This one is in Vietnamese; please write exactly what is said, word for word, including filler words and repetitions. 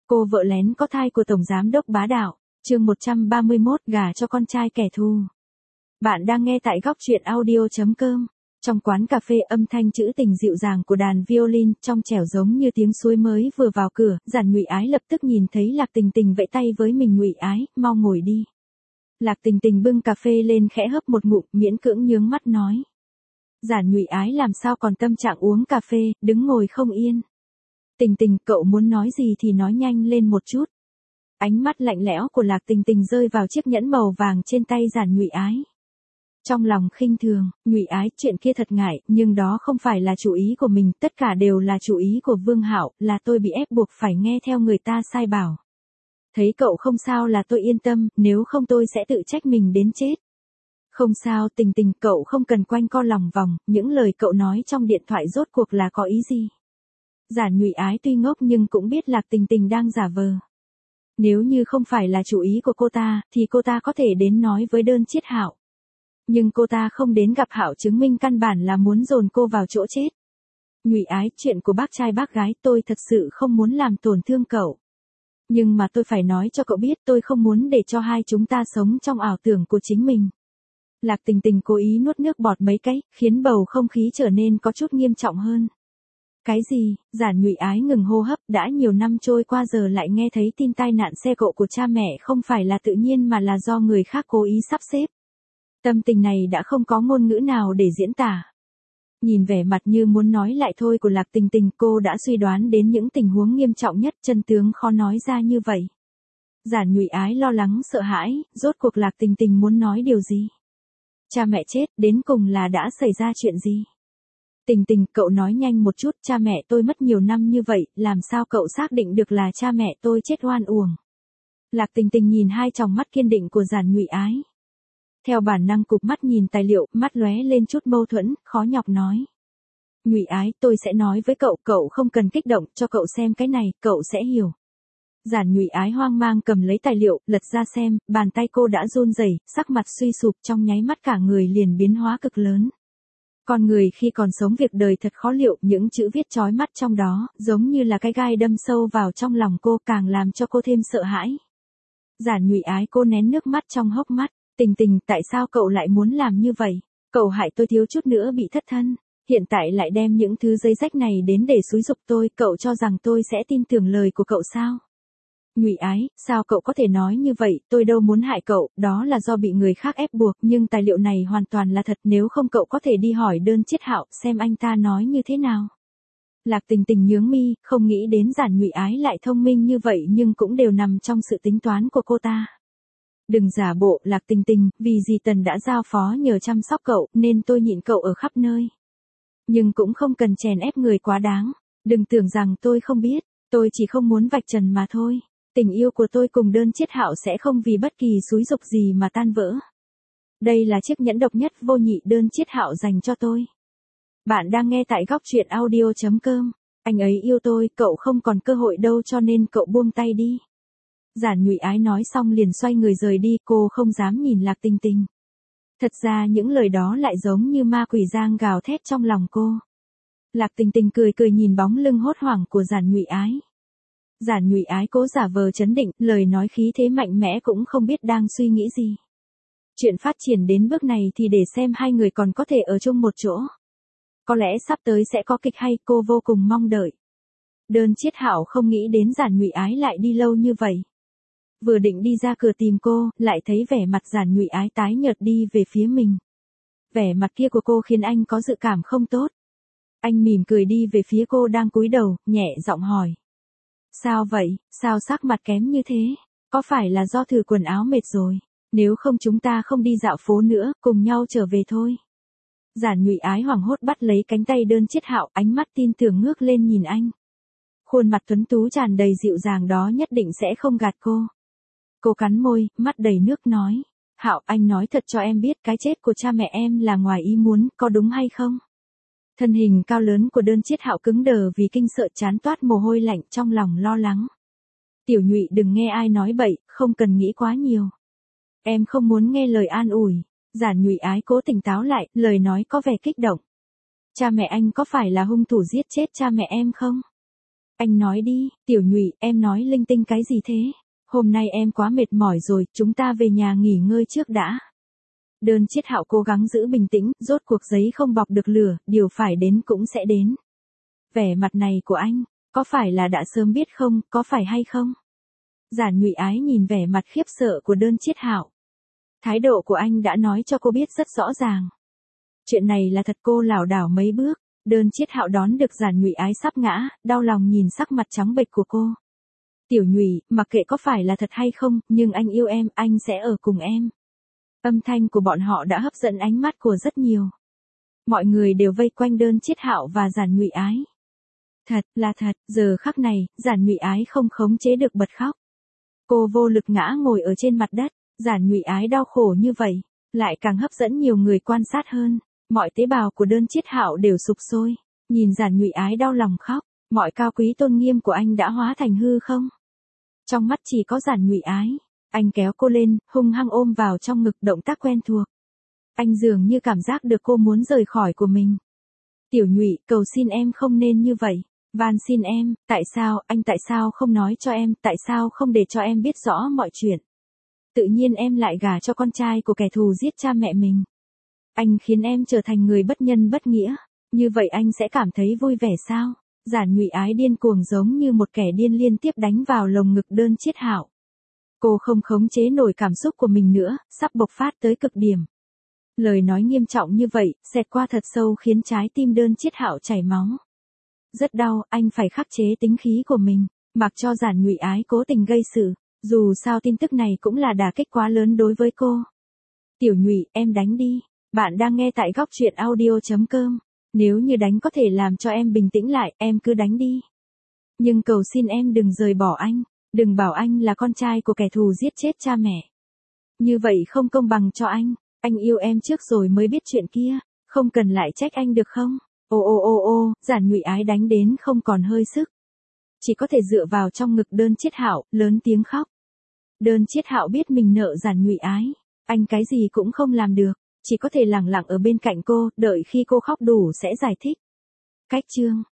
Cô vợ lén có thai của Tổng Giám đốc bá đạo, chương một trăm ba mươi mốt gả cho con trai kẻ thù. Bạn đang nghe tại góc truyện audio chấm com. Trong quán cà phê, âm thanh trữ tình dịu dàng của đàn violin trong trẻo giống như tiếng suối mới vừa vào cửa. Giản Nhụy Ái lập tức nhìn thấy Lạc Tình Tình vẫy tay với mình. Nhụy Ái, mau ngồi đi. Lạc Tình Tình bưng cà phê lên khẽ hớp một ngụm, miễn cưỡng nhướng mắt nói. Giản Nhụy Ái làm sao còn tâm trạng uống cà phê, đứng ngồi không yên. Tình Tình, cậu muốn nói gì thì nói nhanh lên một chút. Ánh mắt lạnh lẽo của Lạc Tình Tình rơi vào chiếc nhẫn màu vàng trên tay Giản Nhụy Ái. Trong lòng khinh thường, Nhụy Ái, chuyện kia thật ngại, nhưng đó không phải là chủ ý của mình, tất cả đều là chủ ý của Vương Hạo, là tôi bị ép buộc phải nghe theo người ta sai bảo. Thấy cậu không sao là tôi yên tâm, nếu không tôi sẽ tự trách mình đến chết. Không sao, Tình Tình, cậu không cần quanh co lòng vòng, những lời cậu nói trong điện thoại rốt cuộc là có ý gì? Giản Nhụy Ái tuy ngốc nhưng cũng biết Lạc Tình Tình đang giả vờ. Nếu như không phải là chủ ý của cô ta, thì cô ta có thể đến nói với Đơn Chiết Hạo. Nhưng cô ta không đến gặp Hạo chứng minh căn bản là muốn dồn cô vào chỗ chết. Nhụy Ái, chuyện của bác trai bác gái tôi thật sự không muốn làm tổn thương cậu. Nhưng mà tôi phải nói cho cậu biết tôi không muốn để cho hai chúng ta sống trong ảo tưởng của chính mình. Lạc Tình Tình cố ý nuốt nước bọt mấy cái, khiến bầu không khí trở nên có chút nghiêm trọng hơn. Cái gì? Giản Nhụy Ái ngừng hô hấp, đã nhiều năm trôi qua giờ lại nghe thấy tin tai nạn xe cộ của cha mẹ không phải là tự nhiên mà là do người khác cố ý sắp xếp. Tâm tình này đã không có ngôn ngữ nào để diễn tả. Nhìn vẻ mặt như muốn nói lại thôi của Lạc Tình Tình, cô đã suy đoán đến những tình huống nghiêm trọng nhất, chân tướng khó nói ra như vậy. Giản Nhụy Ái lo lắng sợ hãi, rốt cuộc Lạc Tình Tình muốn nói điều gì? Cha mẹ chết, đến cùng là đã xảy ra chuyện gì? Tình Tình, cậu nói nhanh một chút, cha mẹ tôi mất nhiều năm như vậy, làm sao cậu xác định được là cha mẹ tôi chết oan uổng? Lạc Tình Tình nhìn hai tròng mắt kiên định của Giản Nhụy Ái. Theo bản năng cụp mắt nhìn tài liệu, mắt lóe lên chút mâu thuẫn, khó nhọc nói. Nhụy Ái, tôi sẽ nói với cậu, cậu không cần kích động, cho cậu xem cái này, cậu sẽ hiểu. Giản Nhụy Ái hoang mang cầm lấy tài liệu, lật ra xem, bàn tay cô đã run rẩy, sắc mặt suy sụp, trong nháy mắt cả người liền biến hóa cực lớn. Con người khi còn sống việc đời thật khó liệu, những chữ viết chói mắt trong đó, giống như là cái gai đâm sâu vào trong lòng cô, càng làm cho cô thêm sợ hãi. Giản Nhụy Ái, cô nén nước mắt trong hốc mắt. Tình Tình, tại sao cậu lại muốn làm như vậy? Cậu hại tôi thiếu chút nữa bị thất thân, hiện tại lại đem những thứ giấy rách này đến để xúi giục tôi, cậu cho rằng tôi sẽ tin tưởng lời của cậu sao? Nhụy Ái, sao cậu có thể nói như vậy, tôi đâu muốn hại cậu, đó là do bị người khác ép buộc, nhưng tài liệu này hoàn toàn là thật, nếu không cậu có thể đi hỏi Đơn Chiết Hạo, xem anh ta nói như thế nào. Lạc Tình Tình nhướng mi, không nghĩ đến Giản Nhụy Ái lại thông minh như vậy nhưng cũng đều nằm trong sự tính toán của cô ta. Đừng giả bộ, Lạc Tình Tình, vì dì Tần đã giao phó nhờ chăm sóc cậu, nên tôi nhịn cậu ở khắp nơi. Nhưng cũng không cần chèn ép người quá đáng, đừng tưởng rằng tôi không biết, tôi chỉ không muốn vạch trần mà thôi. Tình yêu của tôi cùng Đơn Chiết Hạo sẽ không vì bất kỳ xúi giục gì mà tan vỡ. Đây là chiếc nhẫn độc nhất vô nhị Đơn Chiết Hạo dành cho tôi. Bạn đang nghe tại góc truyện audio chấm com. Anh ấy yêu tôi, cậu không còn cơ hội đâu cho nên cậu buông tay đi. Giản Nhụy Ái nói xong liền xoay người rời đi, cô không dám nhìn Lạc Tình Tình. Thật ra những lời đó lại giống như ma quỷ giang gào thét trong lòng cô. Lạc Tình Tình cười cười nhìn bóng lưng hốt hoảng của Giản Nhụy Ái. Giản Nhụy Ái cố giả vờ trấn định, lời nói khí thế mạnh mẽ cũng không biết đang suy nghĩ gì. Chuyện phát triển đến bước này thì để xem hai người còn có thể ở chung một chỗ. Có lẽ sắp tới sẽ có kịch hay, cô vô cùng mong đợi. Đơn Chiết Hạo không nghĩ đến Giản Nhụy Ái lại đi lâu như vậy. Vừa định đi ra cửa tìm cô, lại thấy vẻ mặt Giản Nhụy Ái tái nhợt đi về phía mình. Vẻ mặt kia của cô khiến anh có dự cảm không tốt. Anh mỉm cười đi về phía cô đang cúi đầu, nhẹ giọng hỏi. Sao vậy, sao sắc mặt kém như thế? Có phải là do thử quần áo mệt rồi? Nếu không chúng ta không đi dạo phố nữa, cùng nhau trở về thôi. Giản Nhụy Ái hoảng hốt bắt lấy cánh tay Đơn Chiết Hạo, ánh mắt tin tưởng ngước lên nhìn anh. Khuôn mặt tuấn tú tràn đầy dịu dàng đó nhất định sẽ không gạt cô. Cô cắn môi, mắt đầy nước nói. Hạo, anh nói thật cho em biết cái chết của cha mẹ em là ngoài ý muốn, có đúng hay không? Thân hình cao lớn của Đơn Chiết Hạo cứng đờ vì kinh sợ, trán toát mồ hôi lạnh, trong lòng lo lắng. Tiểu Nhụy, đừng nghe ai nói bậy, không cần nghĩ quá nhiều. Em không muốn nghe lời an ủi. Giản Nhụy Ái cố tỉnh táo lại, lời nói có vẻ kích động. Cha mẹ anh có phải là hung thủ giết chết cha mẹ em không? Anh nói đi, Tiểu Nhụy, em nói linh tinh cái gì thế? Hôm nay em quá mệt mỏi rồi, chúng ta về nhà nghỉ ngơi trước đã. Đơn Chiết Hạo cố gắng giữ bình tĩnh, rốt cuộc giấy không bọc được lửa, điều phải đến cũng sẽ đến. Vẻ mặt này của anh, có phải là đã sớm biết không, có phải hay không? Giản Nhụy Ái nhìn vẻ mặt khiếp sợ của Đơn Chiết Hạo. Thái độ của anh đã nói cho cô biết rất rõ ràng. Chuyện này là thật. Cô lảo đảo mấy bước, Đơn Chiết Hạo đón được Giản Nhụy Ái sắp ngã, đau lòng nhìn sắc mặt trắng bệch của cô. Tiểu Nhụy, mặc kệ có phải là thật hay không, nhưng anh yêu em, anh sẽ ở cùng em. Âm thanh của bọn họ đã hấp dẫn ánh mắt của rất nhiều. Mọi người đều vây quanh Đơn Chiết Hạo và Giản Nhụy Ái. Thật là thật, giờ khắc này, Giản Nhụy Ái không khống chế được bật khóc. Cô vô lực ngã ngồi ở trên mặt đất, Giản Nhụy Ái đau khổ như vậy, lại càng hấp dẫn nhiều người quan sát hơn. Mọi tế bào của Đơn Chiết Hạo đều sục sôi, nhìn Giản Nhụy Ái đau lòng khóc, mọi cao quý tôn nghiêm của anh đã hóa thành hư không. Trong mắt chỉ có Giản Nhụy Ái, anh kéo cô lên, hung hăng ôm vào trong ngực, động tác quen thuộc. Anh dường như cảm giác được cô muốn rời khỏi của mình. Tiểu Nhụy, cầu xin em không nên như vậy. Van xin em, tại sao, anh tại sao không nói cho em, tại sao không để cho em biết rõ mọi chuyện. Tự nhiên em lại gả cho con trai của kẻ thù giết cha mẹ mình. Anh khiến em trở thành người bất nhân bất nghĩa, như vậy anh sẽ cảm thấy vui vẻ sao? Giản Nhụy Ái điên cuồng giống như một kẻ điên liên tiếp đánh vào lồng ngực Đơn Chiết Hạo. Cô không khống chế nổi cảm xúc của mình nữa, sắp bộc phát tới cực điểm. Lời nói nghiêm trọng như vậy, xẹt qua thật sâu khiến trái tim Đơn Chiết Hạo chảy máu. Rất đau, anh phải khắc chế tính khí của mình, mặc cho Giản Nhụy Ái cố tình gây sự, dù sao tin tức này cũng là đả kích quá lớn đối với cô. Tiểu Nhụy, em đánh đi. Bạn đang nghe tại góc truyện audio chấm com. Nếu như đánh có thể làm cho em bình tĩnh lại, em cứ đánh đi. Nhưng cầu xin em đừng rời bỏ anh, đừng bảo anh là con trai của kẻ thù giết chết cha mẹ. Như vậy không công bằng cho anh, anh yêu em trước rồi mới biết chuyện kia, không cần lại trách anh được không? Ô ô ô ô, Giản Nhụy Ái đánh đến không còn hơi sức. Chỉ có thể dựa vào trong ngực Đơn Chiết Hạo, lớn tiếng khóc. Đơn Chiết Hạo biết mình nợ Giản Nhụy Ái, anh cái gì cũng không làm được, chỉ có thể lặng lặng ở bên cạnh cô, đợi khi cô khóc đủ sẽ giải thích. Cách chương